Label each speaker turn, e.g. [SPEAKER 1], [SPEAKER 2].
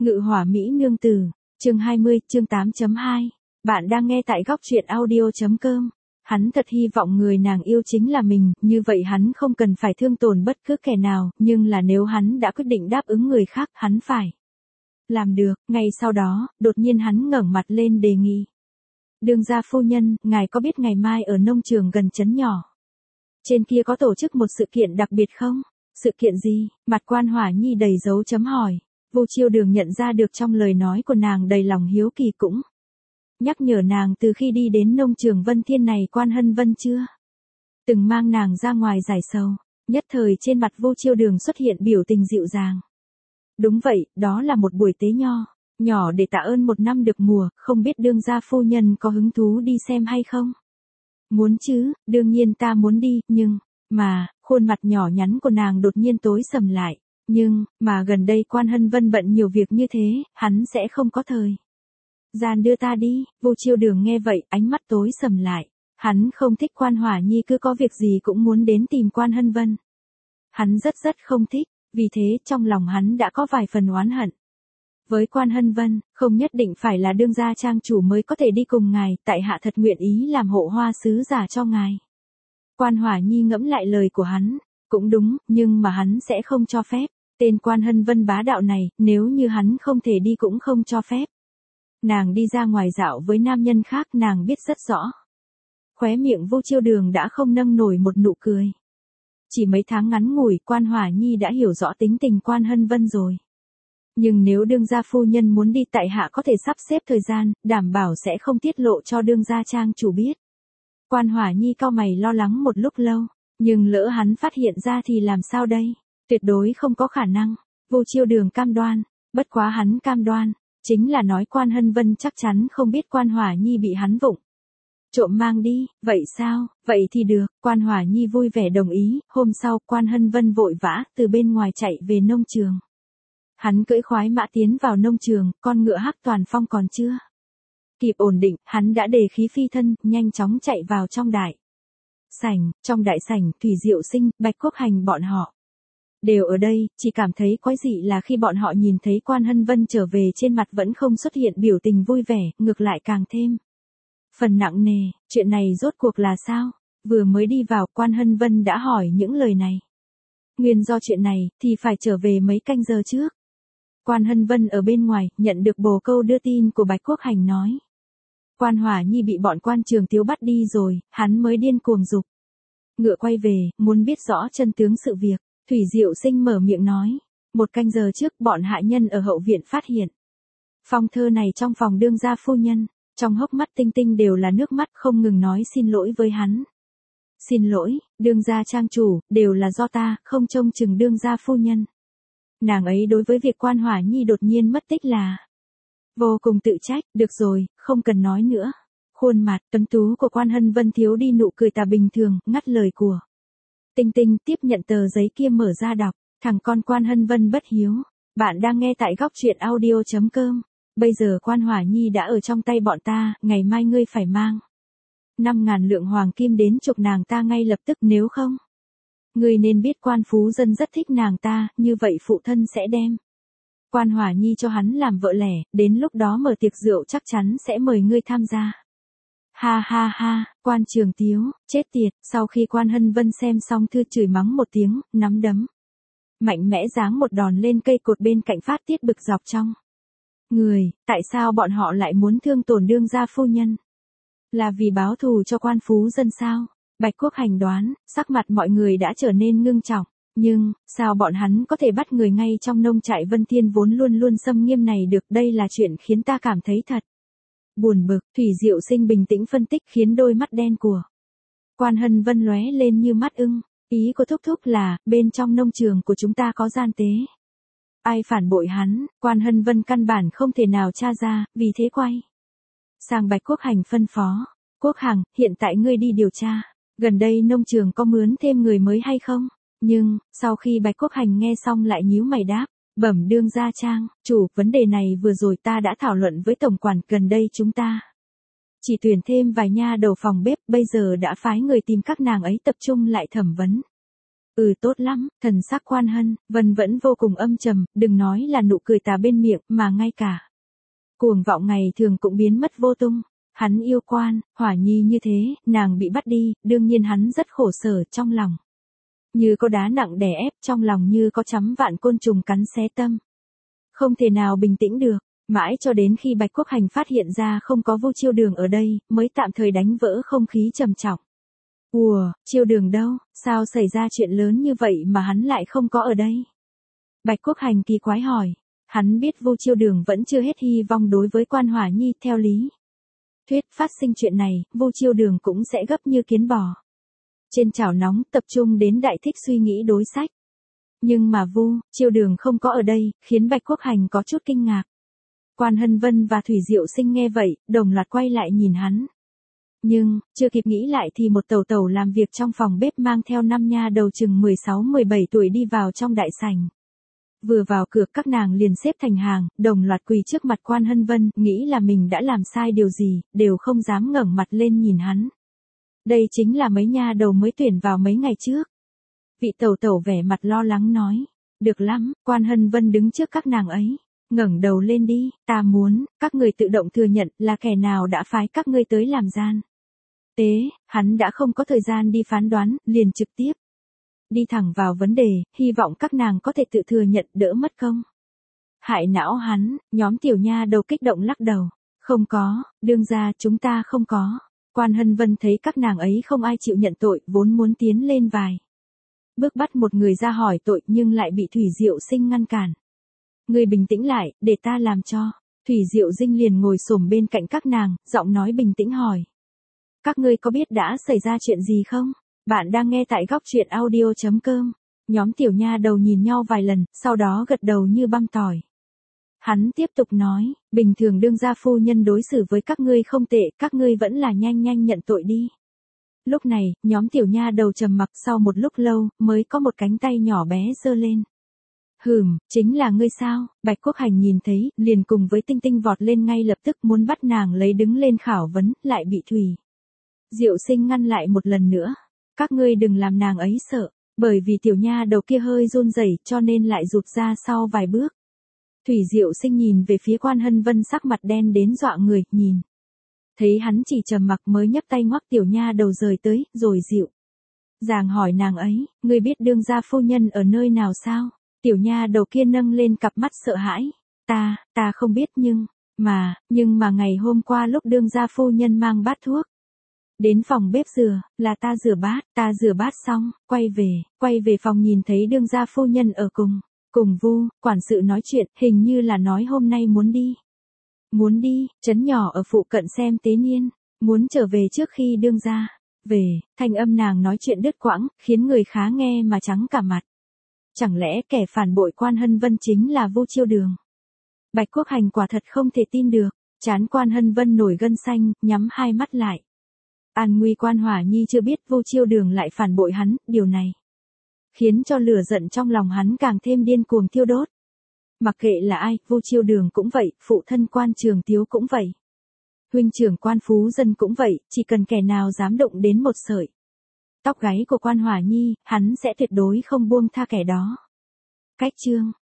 [SPEAKER 1] Ngự hỏa Mỹ nương tử, chương 20, chương 8.2. Bạn đang nghe tại góc truyện audio.com. Hắn thật hy vọng người nàng yêu chính là mình, như vậy hắn không cần phải thương tổn bất cứ kẻ nào, nhưng là nếu hắn đã quyết định đáp ứng người khác, hắn phải làm được. Ngay sau đó, đột nhiên hắn ngẩng mặt lên đề nghị. Đương gia phu nhân, ngài có biết ngày mai ở nông trường gần trấn nhỏ trên kia có tổ chức một sự kiện đặc biệt không? Sự kiện gì? Mặt Quan Hỏa Nhi đầy dấu chấm hỏi. Vô Chiêu Đường nhận ra được trong lời nói của nàng đầy lòng hiếu kỳ, cũng nhắc nhở nàng từ khi đi đến nông trường Vân Thiên này Quan Hân Vân chưa từng mang nàng ra ngoài giải sầu. Nhất thời trên mặt Vô Chiêu Đường xuất hiện biểu tình dịu dàng. Đúng vậy, đó là một buổi tế nhỏ để tạ ơn một năm được mùa, không biết đương gia phu nhân có hứng thú đi xem hay không? Muốn chứ, đương nhiên ta muốn đi, nhưng khuôn mặt nhỏ nhắn của nàng đột nhiên tối sầm lại. Nhưng mà gần đây Quan Hân Vân bận nhiều việc như thế, hắn sẽ không có thời gian đưa ta đi. Vô Chiêu Đường nghe vậy, ánh mắt tối sầm lại. Hắn không thích Quan Hỏa Nhi cứ có việc gì cũng muốn đến tìm Quan Hân Vân. Hắn rất không thích, vì thế trong lòng hắn đã có vài phần oán hận với Quan Hân Vân. Không nhất định phải là đương gia trang chủ mới có thể đi cùng ngài, tại hạ thật nguyện ý làm hộ hoa sứ giả cho ngài. Quan Hỏa Nhi ngẫm lại lời của hắn, cũng đúng, nhưng mà hắn sẽ không cho phép. Tên Quan Hân Vân bá đạo này, nếu như hắn không thể đi cũng không cho phép nàng đi ra ngoài dạo với nam nhân khác, nàng biết rất rõ. Khóe miệng Vô Chiêu Đường đã không nâng nổi một nụ cười. Chỉ mấy tháng ngắn ngủi, Quan Hỏa Nhi đã hiểu rõ tính tình Quan Hân Vân rồi. Nhưng nếu đương gia phu nhân muốn đi, tại hạ có thể sắp xếp thời gian, đảm bảo sẽ không tiết lộ cho đương gia trang chủ biết. Quan Hỏa Nhi cau mày lo lắng một lúc lâu, nhưng lỡ hắn phát hiện ra thì làm sao đây? Tuyệt đối không có khả năng. Vô Chiêu Đường cam đoan, bất quá hắn cam đoan, chính là nói Quan Hân Vân chắc chắn không biết Quan Hỏa Nhi bị hắn vụng trộm mang đi. Vậy sao? Vậy thì được. Quan Hỏa Nhi vui vẻ đồng ý. Hôm sau, Quan Hân Vân vội vã từ bên ngoài chạy về nông trường. Hắn cưỡi khoái mã tiến vào nông trường, con ngựa Hắc Toàn Phong còn chưa kịp ổn định, hắn đã đề khí phi thân, nhanh chóng chạy vào trong đại sảnh. Trong đại sảnh, Thủy Diệu Sinh, Bạch Quốc Hành bọn họ đều ở đây. Chỉ cảm thấy quái dị là khi bọn họ nhìn thấy Quan Hân Vân trở về, trên mặt vẫn không xuất hiện biểu tình vui vẻ, ngược lại càng thêm phần nặng nề. Chuyện này rốt cuộc là sao? Vừa mới đi vào, Quan Hân Vân đã hỏi những lời này. Nguyên do chuyện này, thì phải trở về mấy canh giờ trước. Quan Hân Vân ở bên ngoài, nhận được bồ câu đưa tin của Bạch Quốc Hành nói. Quan Hỏa Nhi bị bọn Quan Trường Tiếu bắt đi rồi, hắn mới điên cuồng giục ngựa quay về, muốn biết rõ chân tướng sự việc. Thủy Diệu Sinh mở miệng nói. Một canh giờ trước, bọn hạ nhân ở hậu viện phát hiện phong thơ này trong phòng đương gia phu nhân. Trong hốc mắt Tinh Tinh đều là nước mắt, không ngừng nói xin lỗi với hắn. Xin lỗi, đương gia trang chủ, đều là do ta, không trông chừng đương gia phu nhân. Nàng ấy đối với việc Quan Hỏa Nhi đột nhiên mất tích là vô cùng tự trách. Được rồi, không cần nói nữa. Khuôn mặt tuấn tú của Quan Hân Vân thiếu đi nụ cười tà bình thường, ngắt lời của Tinh Tinh, tiếp nhận tờ giấy kia mở ra đọc. Thằng con Quan Hân Vân bất hiếu. Bạn đang nghe tại góc truyện audio.com. Bây giờ Quan Hỏa Nhi đã ở trong tay bọn ta, ngày mai ngươi phải mang 5.000 lượng hoàng kim đến chuộc nàng ta ngay lập tức, nếu không ngươi nên biết Quan Phú Dân rất thích nàng ta, như vậy phụ thân sẽ đem Quan Hỏa Nhi cho hắn làm vợ lẽ, đến lúc đó mở tiệc rượu chắc chắn sẽ mời ngươi tham gia. Ha ha ha, Quan Trường Tiếu, chết tiệt. Sau khi Quan Hân Vân xem xong thư, chửi mắng một tiếng, nắm đấm mạnh mẽ giáng một đòn lên cây cột bên cạnh, phát tiết bực dọc trong người. Tại sao bọn họ lại muốn thương tổn đương gia phu nhân? Là vì báo thù cho Quan Phú Dân sao? Bạch Quốc Hành đoán, sắc mặt mọi người đã trở nên ngưng trọng. Nhưng, sao bọn hắn có thể bắt người ngay trong nông trại Vân Thiên vốn luôn luôn xâm nghiêm này được? Đây là chuyện khiến ta cảm thấy thật buồn bực. Thủy Diệu Sinh bình tĩnh phân tích, khiến đôi mắt đen của Quan Hân Vân lóe lên như mắt ưng. Ý của thúc thúc là, bên trong nông trường của chúng ta có gian tế. Ai phản bội hắn, Quan Hân Vân căn bản không thể nào tra ra, vì thế quay sang Bạch Quốc Hành phân phó. Quốc Hằng, hiện tại ngươi đi điều tra, gần đây nông trường có mướn thêm người mới hay không? Nhưng, sau khi Bạch Quốc Hành nghe xong lại nhíu mày đáp. Bẩm đương gia trang chủ, vấn đề này vừa rồi ta đã thảo luận với tổng quản, gần đây chúng ta chỉ tuyển thêm vài nha đầu phòng bếp, bây giờ đã phái người tìm các nàng ấy tập trung lại thẩm vấn Tốt lắm, thần sắc Quan Hân Vân vẫn vô cùng âm trầm, đừng nói là nụ cười tà bên miệng, mà ngay cả cuồng vọng ngày thường cũng biến mất vô tung. Hắn yêu Hỏa Nhi như thế, nàng bị bắt đi, đương nhiên hắn rất khổ sở trong lòng. Như có đá nặng đè ép, trong lòng như có trăm vạn côn trùng cắn xé tâm. Không thể nào bình tĩnh được, mãi cho đến khi Bạch Quốc Hành phát hiện ra không có Vu Chiêu Đường ở đây, mới tạm thời đánh vỡ không khí trầm trọng. Chiêu Đường đâu, sao xảy ra chuyện lớn như vậy mà hắn lại không có ở đây? Bạch Quốc Hành kỳ quái hỏi, hắn biết Vu Chiêu Đường vẫn chưa hết hy vọng đối với Quan Hỏa Nhi, theo lý thuyết phát sinh chuyện này, Vu Chiêu Đường cũng sẽ gấp như kiến bò. Trên chảo nóng tập trung đến đại thích suy nghĩ đối sách. Nhưng mà Vu Chiêu Đường không có ở đây, khiến Bạch Quốc Hành có chút kinh ngạc. Quan Hân Vân và Thủy Diệu Sinh nghe vậy, đồng loạt quay lại nhìn hắn. Nhưng, chưa kịp nghĩ lại thì một tẩu tẩu làm việc trong phòng bếp mang theo 5 nha đầu chừng 16-17 tuổi đi vào trong đại sảnh. Vừa vào cửa các nàng liền xếp thành hàng, đồng loạt quỳ trước mặt Quan Hân Vân, nghĩ là mình đã làm sai điều gì, đều không dám ngẩng mặt lên nhìn hắn. Đây chính là mấy nha đầu mới tuyển vào mấy ngày trước. Vị tẩu tẩu vẻ mặt lo lắng nói. Được lắm, Quan Hân Vân đứng trước các nàng ấy. Ngẩng đầu lên đi, ta muốn, các người tự động thừa nhận là kẻ nào đã phái các ngươi tới làm gian. Hắn đã không có thời gian đi phán đoán, liền trực tiếp đi thẳng vào vấn đề, hy vọng các nàng có thể tự thừa nhận đỡ mất công. Hại não hắn, nhóm tiểu nha đầu kích động lắc đầu. Không có, đương ra chúng ta không có. Quan Hân Vân thấy các nàng ấy không ai chịu nhận tội, vốn muốn tiến lên vài bước bắt một người ra hỏi tội nhưng lại bị Thủy Diệu Sinh ngăn cản. Người bình tĩnh lại, để ta làm cho. Thủy Diệu Dinh liền ngồi xổm bên cạnh các nàng, giọng nói bình tĩnh hỏi. Các ngươi có biết đã xảy ra chuyện gì không? Bạn đang nghe tại góc truyện audio.com. Nhóm tiểu nha đầu nhìn nhau vài lần, sau đó gật đầu như băm tỏi. Hắn tiếp tục nói, bình thường đương gia phu nhân đối xử với các ngươi không tệ, các ngươi vẫn là nhanh nhận tội đi. Lúc này, nhóm tiểu nha đầu trầm mặc, sau một lúc lâu, mới có một cánh tay nhỏ bé giơ lên. Chính là ngươi sao? Bạch Quốc Hành nhìn thấy, liền cùng với Tinh Tinh vọt lên ngay lập tức muốn bắt nàng lấy đứng lên khảo vấn, lại bị Thủy Diệu Sinh ngăn lại một lần nữa. Các ngươi đừng làm nàng ấy sợ, bởi vì tiểu nha đầu kia hơi run rẩy cho nên lại rụt ra sau vài bước. Thủy Diệu Sinh nhìn về phía Quan Hân Vân sắc mặt đen đến dọa người, nhìn. Thấy hắn chỉ trầm mặc mới nhấc tay ngoắc tiểu nha đầu rời tới, rồi dịu dàng hỏi nàng ấy, ngươi biết đương gia phu nhân ở nơi nào sao? Tiểu nha đầu kia nâng lên cặp mắt sợ hãi. Ta không biết nhưng mà ngày hôm qua lúc đương gia phu nhân mang bát thuốc đến phòng bếp là ta rửa bát xong, quay về phòng nhìn thấy đương gia phu nhân ở cùng Vu quản sự nói chuyện, hình như là nói hôm nay muốn đi, trấn nhỏ ở phụ cận xem tế niên, muốn trở về trước khi đương gia về. Thanh âm nàng nói chuyện đứt quãng, khiến người khá nghe mà trắng cả mặt. Chẳng lẽ kẻ phản bội Quan Hân Vân chính là Vu Chiêu Đường? Bạch Quốc Hành quả thật không thể tin được, trán Quan Hân Vân nổi gân xanh, nhắm hai mắt lại. An nguy Quan Hỏa Nhi chưa biết Vu Chiêu Đường lại phản bội hắn, điều này khiến cho lửa giận trong lòng hắn càng thêm điên cuồng thiêu đốt. Mặc kệ là ai, Vu Chiêu Đường cũng vậy, phụ thân Quan Trường Tiếu cũng vậy. Huynh trưởng Quan Phú Dân cũng vậy, chỉ cần kẻ nào dám động đến một sợi tóc gáy của Quan Hỏa Nhi, hắn sẽ tuyệt đối không buông tha kẻ đó. Cách chương